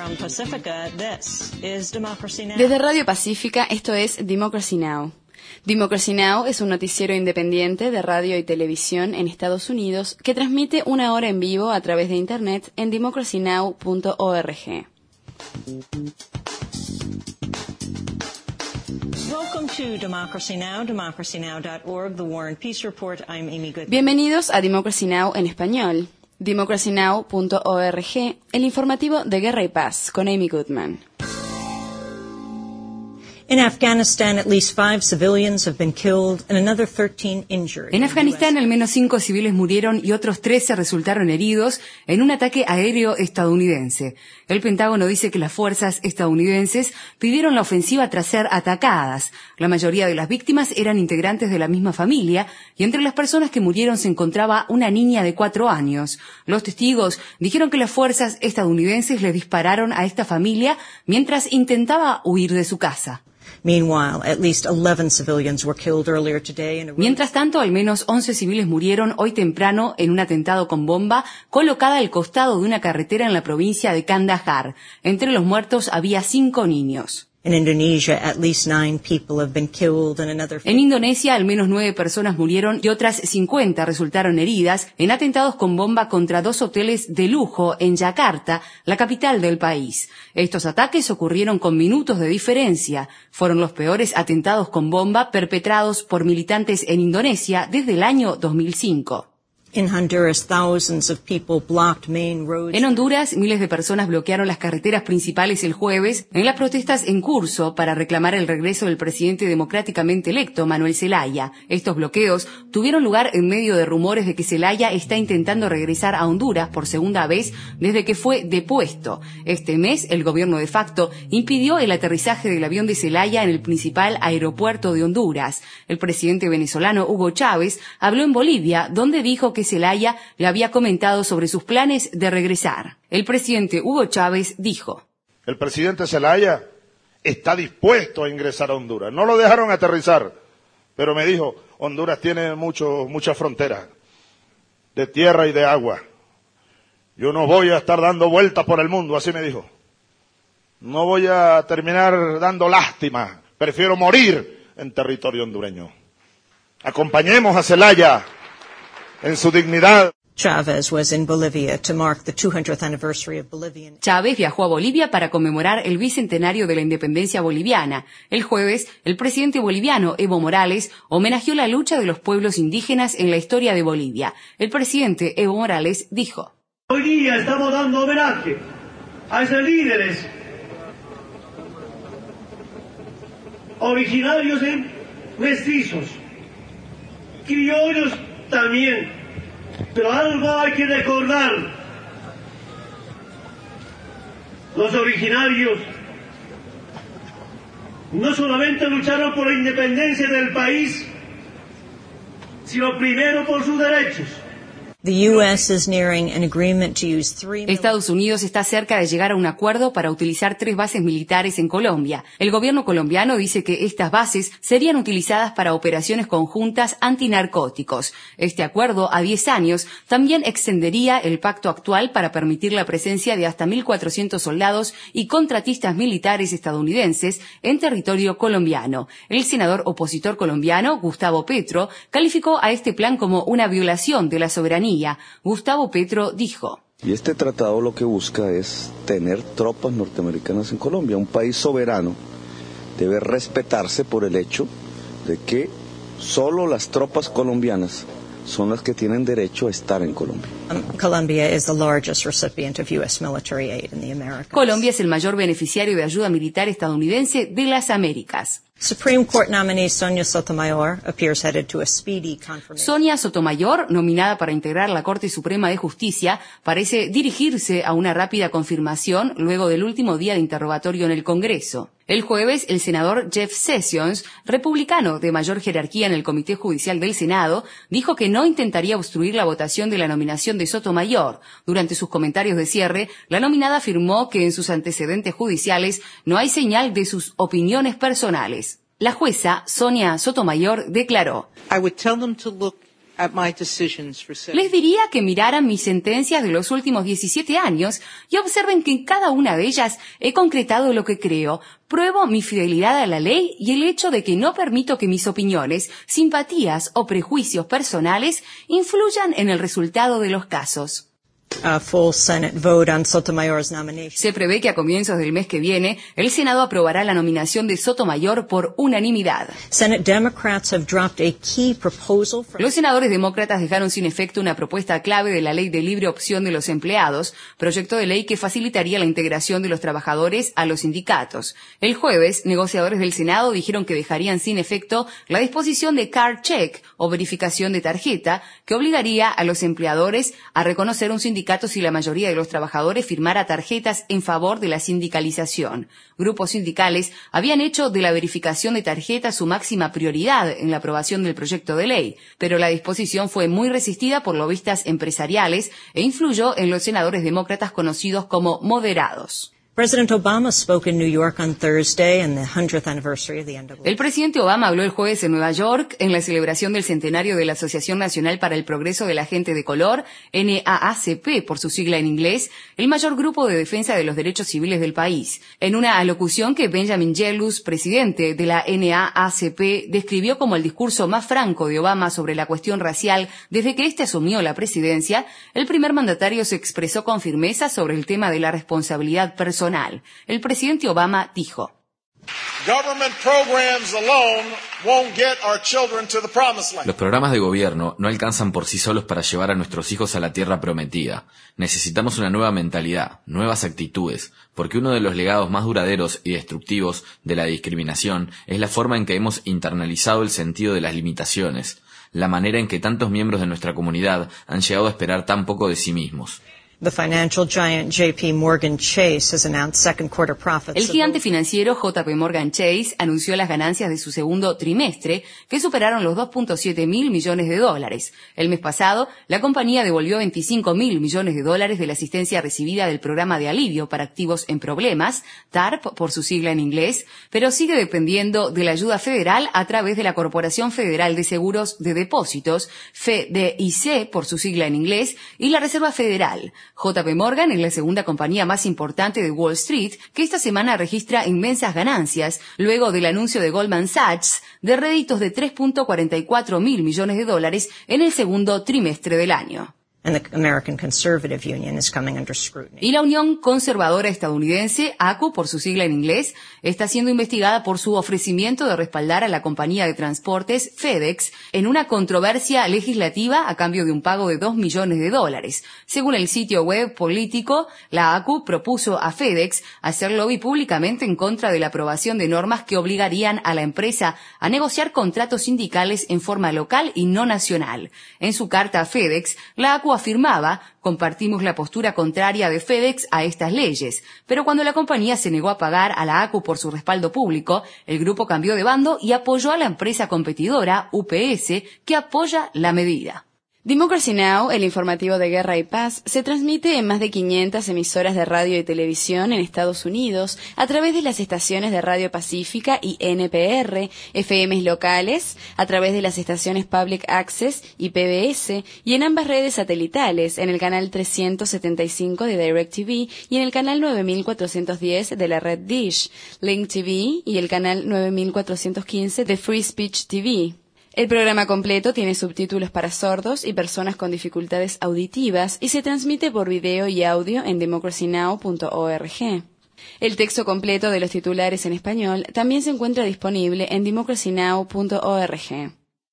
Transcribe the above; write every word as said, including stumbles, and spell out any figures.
Desde Radio Pacífica, esto es Democracy Now! Democracy Now! Es un noticiero independiente de radio y televisión en Estados Unidos que transmite una hora en vivo a través de Internet en democracy now punto org. Bienvenidos a Democracy Now! En español. democracy now punto org, el informativo de Guerra y Paz, con Amy Goodman. In Afghanistan, at least five civilians have been killed and another thirteen injured. En Afganistán, al menos cinco civiles murieron y otros trece resultaron heridos en un ataque aéreo estadounidense. El Pentágono dice que las fuerzas estadounidenses pidieron la ofensiva tras ser atacadas. La mayoría de las víctimas eran integrantes de la misma familia y entre las personas que murieron se encontraba una niña de cuatro años. Los testigos dijeron que las fuerzas estadounidenses le dispararon a esta familia mientras intentaba huir de su casa. Meanwhile, at least eleven civilians were killed earlier today in a... Mientras tanto, al menos once civiles murieron hoy temprano en un atentado con bomba colocada al costado de una carretera en la provincia de Kandahar. Entre los muertos había cinco niños. In Indonesia, at least nine people have been killed and another... En Indonesia, al menos nueve personas murieron y otras cincuenta resultaron heridas en atentados con bomba contra dos hoteles de lujo en Yakarta, la capital del país. Estos ataques ocurrieron con minutos de diferencia. Fueron los peores atentados con bomba perpetrados por militantes en Indonesia desde el año dos mil cinco. In Honduras, thousands of people blocked main roads. En Honduras, miles de personas bloquearon las carreteras principales el jueves en las protestas en curso para reclamar el regreso del presidente democráticamente electo, Manuel Zelaya. Estos bloqueos tuvieron lugar en medio de rumores de que Zelaya está intentando regresar a Honduras por segunda vez desde que fue depuesto. Este mes, el gobierno de facto impidió el aterrizaje del avión de Zelaya en el principal aeropuerto de Honduras. El presidente venezolano Hugo Chávez habló en Bolivia, donde dijo que que Zelaya le había comentado sobre sus planes de regresar. El presidente Hugo Chávez dijo: el presidente Zelaya está dispuesto a ingresar a Honduras. No lo dejaron aterrizar, pero me dijo, Honduras tiene mucho, muchas fronteras, de tierra y de agua. Yo no voy a estar dando vueltas por el mundo, así me dijo. No voy a terminar dando lástima, prefiero morir en territorio hondureño. Acompañemos a Zelaya en su dignidad. Chávez was in Bolivia to mark the two hundredth anniversary of Bolivian. Chávez viajó a Bolivia para conmemorar el bicentenario de la independencia boliviana. El jueves, el presidente boliviano Evo Morales homenajeó la lucha de los pueblos indígenas en la historia de Bolivia. El presidente Evo Morales dijo: hoy día estamos dando homenaje a esos líderes originarios y mestizos, criollos también, pero algo hay que recordar. Los originarios no solamente lucharon por la independencia del país, sino primero por sus derechos. The U S is nearing an agreement to use three... Estados Unidos está cerca de llegar a un acuerdo para utilizar tres bases militares en Colombia. El gobierno colombiano dice que estas bases serían utilizadas para operaciones conjuntas antinarcóticos. Este acuerdo, a diez años, también extendería el pacto actual para permitir la presencia de hasta mil cuatrocientos soldados y contratistas militares estadounidenses en territorio colombiano. El senador opositor colombiano, Gustavo Petro, calificó a este plan como una violación de la soberanía. Gustavo Petro dijo: y este tratado lo que busca es tener tropas norteamericanas en Colombia. Un país soberano debe respetarse por el hecho de que solo las tropas colombianas son las que tienen derecho a estar en Colombia. Colombia is the largest recipient of U S military aid in the Americas. Colombia es el mayor beneficiario de ayuda militar estadounidense de las Américas. Supreme Court nominee Sonia Sotomayor appears headed to a speedy confirmation. Sonia Sotomayor, nominada para integrar la Corte Suprema de Justicia, parece dirigirse a una rápida confirmación luego del último día de interrogatorio en el Congreso. El jueves, el senador Jeff Sessions, republicano de mayor jerarquía en el Comité Judicial del Senado, dijo que no intentaría obstruir la votación de la nominación de Sotomayor. Durante sus comentarios de cierre, la nominada afirmó que en sus antecedentes judiciales no hay señal de sus opiniones personales. La jueza, Sonia Sotomayor, declaró: I would tell them to look Les diría que miraran mis sentencias de los últimos diecisiete años y observen que en cada una de ellas he concretado lo que creo, pruebo mi fidelidad a la ley y el hecho de que no permito que mis opiniones, simpatías o prejuicios personales influyan en el resultado de los casos. A full Senate vote on Sotomayor's nomination. Se prevé que a comienzos del mes que viene, el Senado aprobará la nominación de Sotomayor por unanimidad. Senate Democrats have dropped a key proposal from... Los senadores demócratas dejaron sin efecto una propuesta clave de la Ley de Libre Opción de los Empleados, proyecto de ley que facilitaría la integración de los trabajadores a los sindicatos. El jueves, negociadores del Senado dijeron que dejarían sin efecto la disposición de card check o verificación de tarjeta, que obligaría a los empleadores a reconocer un sindicato si la mayoría de los trabajadores firmara tarjetas en favor de la sindicalización. Grupos sindicales habían hecho de la verificación de tarjetas su máxima prioridad en la aprobación del proyecto de ley, pero la disposición fue muy resistida por lobistas empresariales e influyó en los senadores demócratas conocidos como moderados. President Obama spoke in New York on Thursday in the hundredth anniversary of the N double A. El presidente Obama habló el jueves en Nueva York en la celebración del centenario de la Asociación Nacional para el Progreso de la Gente de Color, N A A C P por su sigla en inglés, el mayor grupo de defensa de los derechos civiles del país. En una alocución que Benjamin Jellus, presidente de la N A A C P, describió como el discurso más franco de Obama sobre la cuestión racial desde que éste asumió la presidencia, el primer mandatario se expresó con firmeza sobre el tema de la responsabilidad personal. El presidente Obama dijo: Los programas de gobierno no alcanzan por sí solos para llevar a nuestros hijos a la tierra prometida. Necesitamos una nueva mentalidad, nuevas actitudes, porque uno de los legados más duraderos y destructivos de la discriminación es la forma en que hemos internalizado el sentido de las limitaciones, la manera en que tantos miembros de nuestra comunidad han llegado a esperar tan poco de sí mismos. The financial giant J P Morgan Chase has announced second quarter profits. El gigante financiero J P Morgan Chase anunció las ganancias de su segundo trimestre, que superaron los dos punto siete mil millones de dólares. El mes pasado, la compañía devolvió veinticinco mil millones de dólares de la asistencia recibida del Programa de Alivio para Activos en Problemas, T A R P por su sigla en inglés, pero sigue dependiendo de la ayuda federal a través de la Corporación Federal de Seguros de Depósitos, F D I C por su sigla en inglés, y la Reserva Federal. J P Morgan es la segunda compañía más importante de Wall Street, que esta semana registra inmensas ganancias, luego del anuncio de Goldman Sachs de réditos de tres punto cuarenta y cuatro mil millones de dólares en el segundo trimestre del año. And the American Conservative Union is coming under scrutiny. Y la Unión Conservadora Estadounidense, A C U por su sigla en inglés, está siendo investigada por su ofrecimiento de respaldar a la compañía de transportes FedEx en una controversia legislativa a cambio de un pago de dos millones de dólares. Según el sitio web político, la A C U propuso a FedEx hacer lobby públicamente en contra de la aprobación de normas que obligarían a la empresa a negociar contratos sindicales en forma local y no nacional. En su carta a FedEx, la A C U afirmaba: compartimos la postura contraria de FedEx a estas leyes, pero cuando la compañía se negó a pagar a la A C U por su respaldo público, el grupo cambió de bando y apoyó a la empresa competidora U P S, que apoya la medida. Democracy Now!, el informativo de Guerra y Paz, se transmite en más de quinientas emisoras de radio y televisión en Estados Unidos a través de las estaciones de Radio Pacífica y N P R, F Ms locales, a través de las estaciones Public Access y P B S, y en ambas redes satelitales, en el canal trescientos setenta y cinco de DirecTV y en el canal nueve mil cuatrocientos diez de la red Dish, Link T V y el canal nueve mil cuatrocientos quince de Free Speech T V. El programa completo tiene subtítulos para sordos y personas con dificultades auditivas y se transmite por video y audio en democracy now punto org. El texto completo de los titulares en español también se encuentra disponible en democracy now punto org.